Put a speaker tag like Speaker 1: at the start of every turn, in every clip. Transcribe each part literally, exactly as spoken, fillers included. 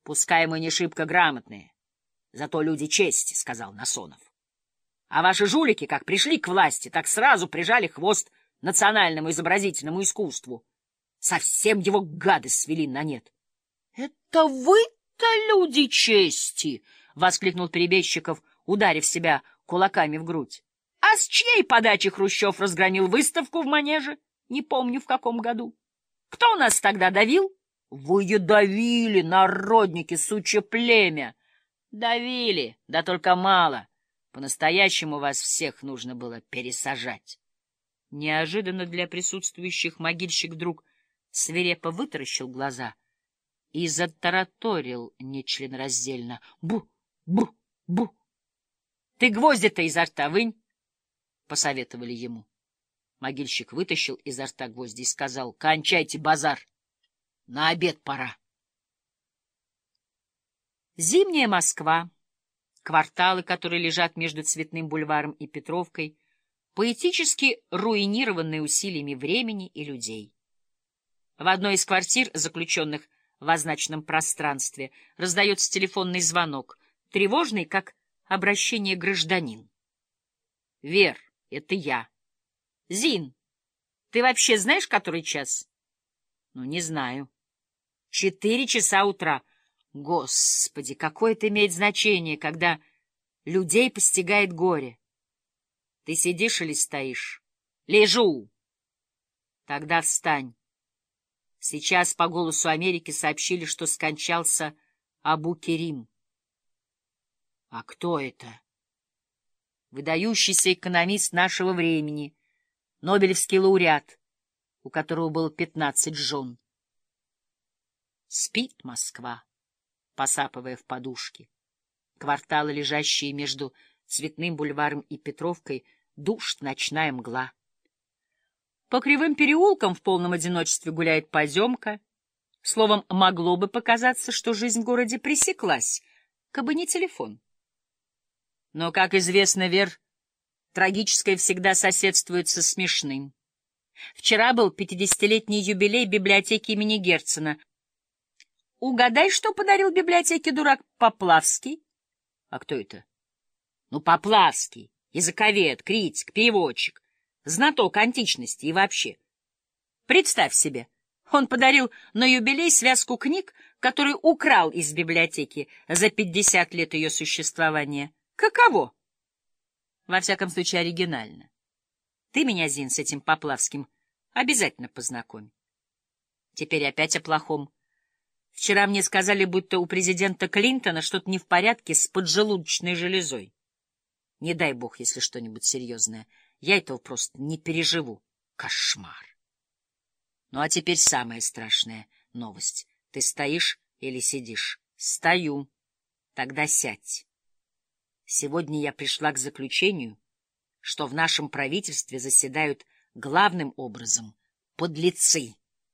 Speaker 1: Пускай мы не шибко грамотные, зато люди чести, — сказал Насонов. А ваши жулики, как пришли к власти, так сразу прижали хвост национальному изобразительному искусству. Совсем его гады свели на нет. — Это вы-то люди чести! — воскликнул Перебежчиков, ударив себя кулаками в грудь. — А с чьей подачи Хрущев разгромил выставку в Манеже? Не помню, в каком году. Кто нас тогда давил? — Вы ее давили, народники, сучье племя! — Давили, да только мало. По-настоящему вас всех нужно было пересажать. Неожиданно для присутствующих могильщик вдруг свирепо вытаращил глаза и затараторил нечленораздельно. Бу, бу, бу. — Ты гвозди-то изо рта вынь, — посоветовали ему. Могильщик вытащил изо рта гвозди и сказал: — Кончайте базар, на обед пора. Зимняя Москва, кварталы, которые лежат между Цветным бульваром и Петровкой, поэтически руинированные усилиями времени и людей. В одной из квартир, заключенных в означенном пространстве, раздается телефонный звонок, тревожный, как обращение гражданин. — Вер, это я. — Зин, ты вообще знаешь, который час? — Ну, не знаю. — Четыре часа утра. Господи, какое это имеет значение, когда людей постигает горе? Ты сидишь или стоишь? Лежу. Тогда встань. Сейчас по «Голосу Америки» сообщили, что скончался Абу Керим. А кто это? Выдающийся экономист нашего времени, нобелевский лауреат, у которого было пятнадцать жен. Спит Москва, посапывая в подушке. Кварталы, лежащие между Цветным бульваром и Петровкой, душит ночная мгла. По кривым переулкам в полном одиночестве гуляет поземка. Словом, могло бы показаться, что жизнь в городе пресеклась, кабы не телефон. Но, как известно, Вер, трагическое всегда соседствует со смешным. Вчера был пятидесятилетний юбилей библиотеки имени Герцена. Угадай, что подарил библиотеке дурак Поплавский? А кто это? Ну, Поплавский, языковед, критик, переводчик, знаток античности и вообще. Представь себе, он подарил на юбилей связку книг, которые украл из библиотеки за пятьдесят лет ее существования. Каково? Во всяком случае, оригинально. Ты меня, Зин, с этим Поплавским обязательно познакомь. Теперь опять о плохом. Вчера мне сказали, будто у президента Клинтона что-то не в порядке с поджелудочной железой. Не дай бог, если что-нибудь серьезное. Я этого просто не переживу. Кошмар. Ну, а теперь самая страшная новость. Ты стоишь или сидишь? Стою. Тогда сядь. Сегодня я пришла к заключению, что в нашем правительстве заседают главным образом подлецы.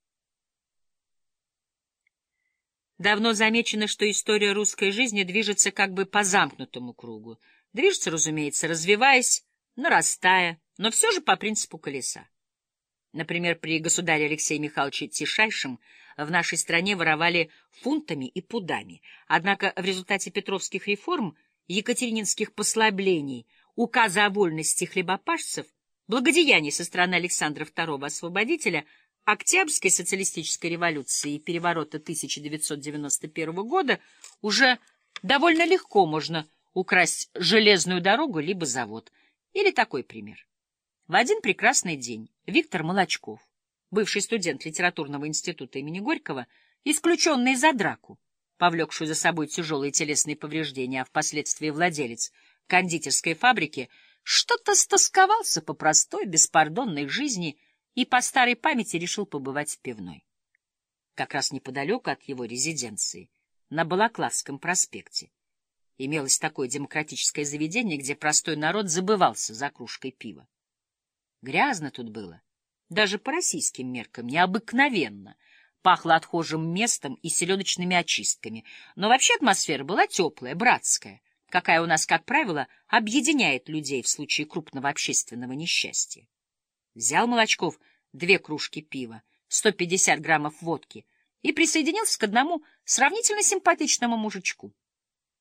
Speaker 1: Давно замечено, что история русской жизни движется как бы по замкнутому кругу. Движется, разумеется, развиваясь, нарастая, но все же по принципу колеса. Например, при государе Алексее Михайловиче Тишайшем в нашей стране воровали фунтами и пудами. Однако в результате петровских реформ, екатерининских послаблений, указа о вольности хлебопашцев, благодеяний со стороны Александра второго Освободителя, Октябрьской социалистической революции и переворота тысяча девятьсот девяносто первого года уже довольно легко можно украсть железную дорогу либо завод. Или такой пример. В один прекрасный день Виктор Молочков, бывший студент литературного института имени Горького, исключенный за драку, повлекшую за собой тяжелые телесные повреждения, а впоследствии владелец кондитерской фабрики, что-то стосковался по простой, беспардонной жизни и по старой памяти решил побывать в пивной. Как раз неподалеку от его резиденции, на Балаклавском проспекте, имелось такое демократическое заведение, где простой народ забывался за кружкой пива. Грязно тут было, даже по российским меркам необыкновенно, пахло отхожим местом и селедочными очистками, но вообще атмосфера была теплая, братская, какая у нас, как правило, объединяет людей в случае крупного общественного несчастья. Взял Молочков две кружки пива, сто пятьдесят граммов водки и присоединился к одному сравнительно симпатичному мужичку.